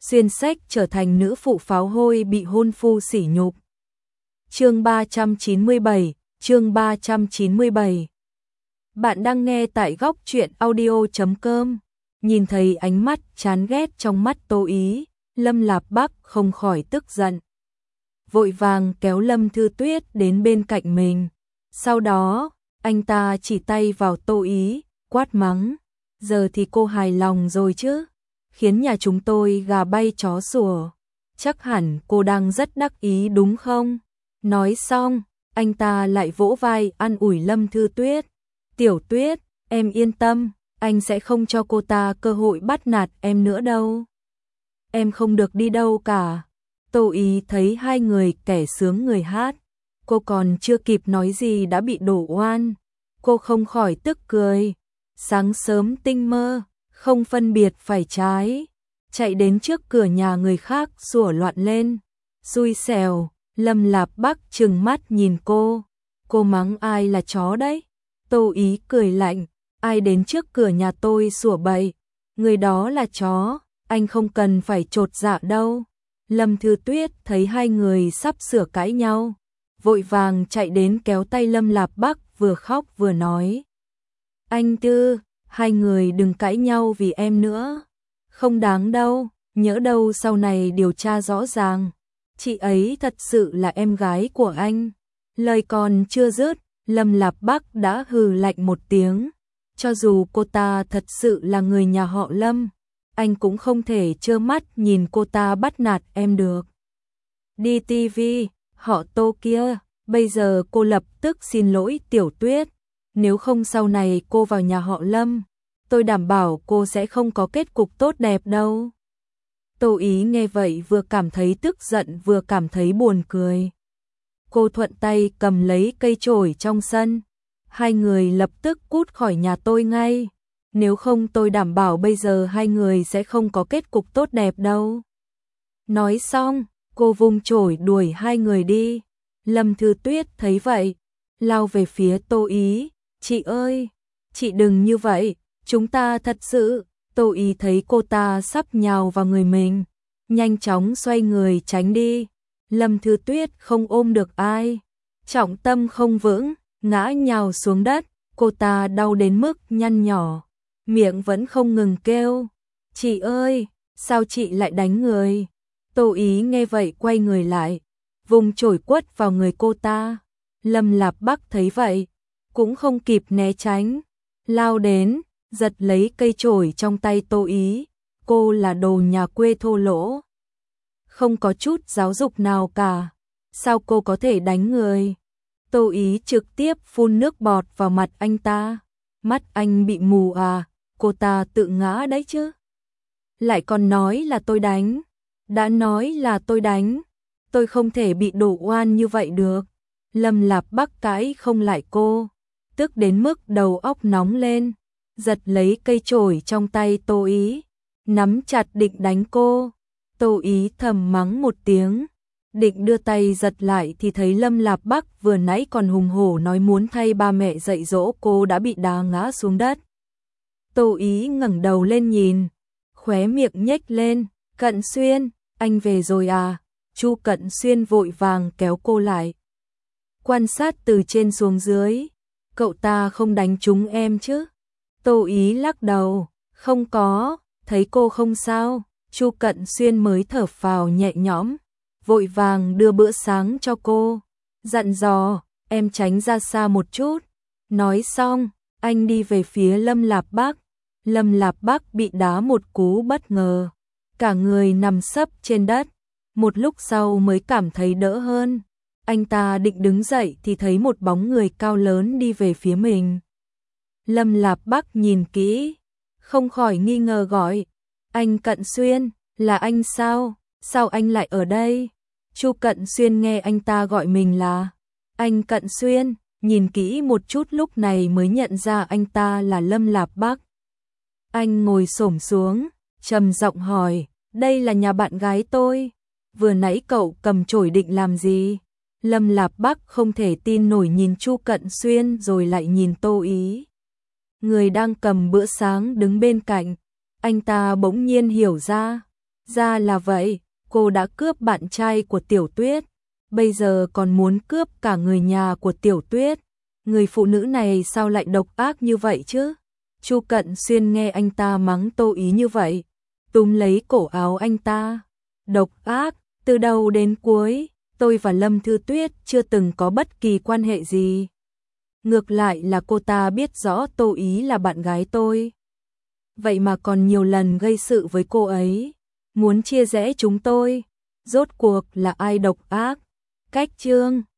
xuyên sách trở thành nữ phụ pháo hôi bị hôn phu sỉ nhục. Chương 397, chương 397. Bạn đang nghe tại góc truyện audio.com. Nhìn thấy ánh mắt chán ghét trong mắt Tô Ý, Lâm Lạp Bắc không khỏi tức giận. Vội vàng kéo Lâm Thư Tuyết đến bên cạnh mình. Sau đó, anh ta chỉ tay vào Tô Ý, quát mắng. Giờ thì cô hài lòng rồi chứ? Khiến nhà chúng tôi gà bay chó sủa. Chắc hẳn cô đang rất đắc ý đúng không? Nói xong, anh ta lại vỗ vai an ủi Lâm Thư Tuyết. Tiểu Tuyết, em yên tâm, anh sẽ không cho cô ta cơ hội bắt nạt em nữa đâu. Em không được đi đâu cả. Tô Ý thấy hai người kẻ sướng người hát. Cô còn chưa kịp nói gì đã bị đổ oan. Cô không khỏi tức cười. Sáng sớm tinh mơ, không phân biệt phải trái. Chạy đến trước cửa nhà người khác sủa loạn lên. Xui xẻo, Lâm Lạp Bắc trừng mắt nhìn cô. Cô mắng ai là chó đấy? Tô Ý cười lạnh. Ai đến trước cửa nhà tôi sủa bậy? Người đó là chó, anh không cần phải chột dạ đâu. Lâm Thư Tuyết thấy hai người sắp sửa cãi nhau, vội vàng chạy đến kéo tay Lâm Lạp Bắc vừa khóc vừa nói. Anh Tư, hai người đừng cãi nhau vì em nữa. Không đáng đâu, nhỡ đâu sau này điều tra rõ ràng. Chị ấy thật sự là em gái của anh. Lời còn chưa dứt, Lâm Lạp Bắc đã hừ lạnh một tiếng. Cho dù cô ta thật sự là người nhà họ Lâm, anh cũng không thể trơ mắt nhìn cô ta bắt nạt em được. Đi tivi, họ Tô kia, bây giờ cô lập tức xin lỗi Tiểu Tuyết. Nếu không sau này cô vào nhà họ Lâm, tôi đảm bảo cô sẽ không có kết cục tốt đẹp đâu. Tô Ý nghe vậy vừa cảm thấy tức giận vừa cảm thấy buồn cười. Cô thuận tay cầm lấy cây chổi trong sân. Hai người lập tức cút khỏi nhà tôi ngay. Nếu không tôi đảm bảo bây giờ hai người sẽ không có kết cục tốt đẹp đâu. Nói xong, cô vung chổi đuổi hai người đi. Lâm Thư Tuyết thấy vậy, lao về phía Tô Ý. Chị ơi, chị đừng như vậy, chúng ta thật sự. Tô Ý thấy cô ta sắp nhào vào người mình, nhanh chóng xoay người tránh đi. Lâm Thư Tuyết không ôm được ai, trọng tâm không vững, ngã nhào xuống đất. Cô ta đau đến mức nhăn nhỏ, miệng vẫn không ngừng kêu. Chị ơi, sao chị lại đánh người? Tô Ý nghe vậy quay người lại, vùng chổi quất vào người cô ta. Lâm Lạp Bắc thấy vậy, cũng không kịp né tránh, lao đến, giật lấy cây chổi trong tay Tô Ý. Cô là đồ nhà quê thô lỗ, không có chút giáo dục nào cả. Sao cô có thể đánh người? Tô Ý trực tiếp phun nước bọt vào mặt anh ta. Mắt anh bị mù à? Cô ta tự ngã đấy chứ. Lại còn nói là tôi đánh. Đã nói là tôi đánh. Tôi không thể bị đổ oan như vậy được. Lâm Lạp Bắc cãi không lại cô, tức đến mức đầu óc nóng lên, giật lấy cây chổi trong tay Tô Ý, nắm chặt định đánh cô. Tô Ý thầm mắng một tiếng, định đưa tay giật lại thì thấy Lâm Lạp Bắc vừa nãy còn hùng hổ nói muốn thay ba mẹ dạy dỗ cô đã bị đá ngã xuống đất. Tô Ý ngẩng đầu lên nhìn, khóe miệng nhếch lên. Cận Xuyên, anh về rồi à? Chu Cận Xuyên vội vàng kéo cô lại, quan sát từ trên xuống dưới. Cậu ta không đánh trúng em chứ? Tô Ý lắc đầu, không có. Thấy cô không sao, Chu Cận Xuyên mới thở phào nhẹ nhõm, vội vàng đưa bữa sáng cho cô, dặn dò, em tránh ra xa một chút. Nói xong, anh đi về phía Lâm Lạp Bắc. Lâm Lạp Bắc bị đá một cú bất ngờ, cả người nằm sấp trên đất, một lúc sau mới cảm thấy đỡ hơn. Anh ta định đứng dậy thì thấy một bóng người cao lớn đi về phía mình. Lâm Lạp Bắc nhìn kỹ, không khỏi nghi ngờ gọi, anh Cận Xuyên, là anh sao? Sao anh lại ở đây? Chu Cận Xuyên nghe anh ta gọi mình là anh Cận Xuyên, nhìn kỹ một chút lúc này mới nhận ra anh ta là Lâm Lạp Bắc. Anh ngồi xổm xuống, trầm giọng hỏi, đây là nhà bạn gái tôi, vừa nãy cậu cầm chổi định làm gì? Lâm Lạp Bắc không thể tin nổi nhìn Chu Cận Xuyên rồi lại nhìn Tô Ý, người đang cầm bữa sáng đứng bên cạnh. Anh ta bỗng nhiên hiểu ra, Ra là vậy, cô đã cướp bạn trai của Tiểu Tuyết, bây giờ còn muốn cướp cả người nhà của Tiểu Tuyết. Người phụ nữ này sao lại độc ác như vậy chứ? Chu Cận Xuyên nghe anh ta mắng Tô Ý như vậy, túm lấy cổ áo anh ta. Độc ác, từ đầu đến cuối, tôi và Lâm Thư Tuyết chưa từng có bất kỳ quan hệ gì. Ngược lại là cô ta biết rõ Tô Ý là bạn gái tôi. Vậy mà còn nhiều lần gây sự với cô ấy, muốn chia rẽ chúng tôi. Rốt cuộc là ai độc ác? Cách Chương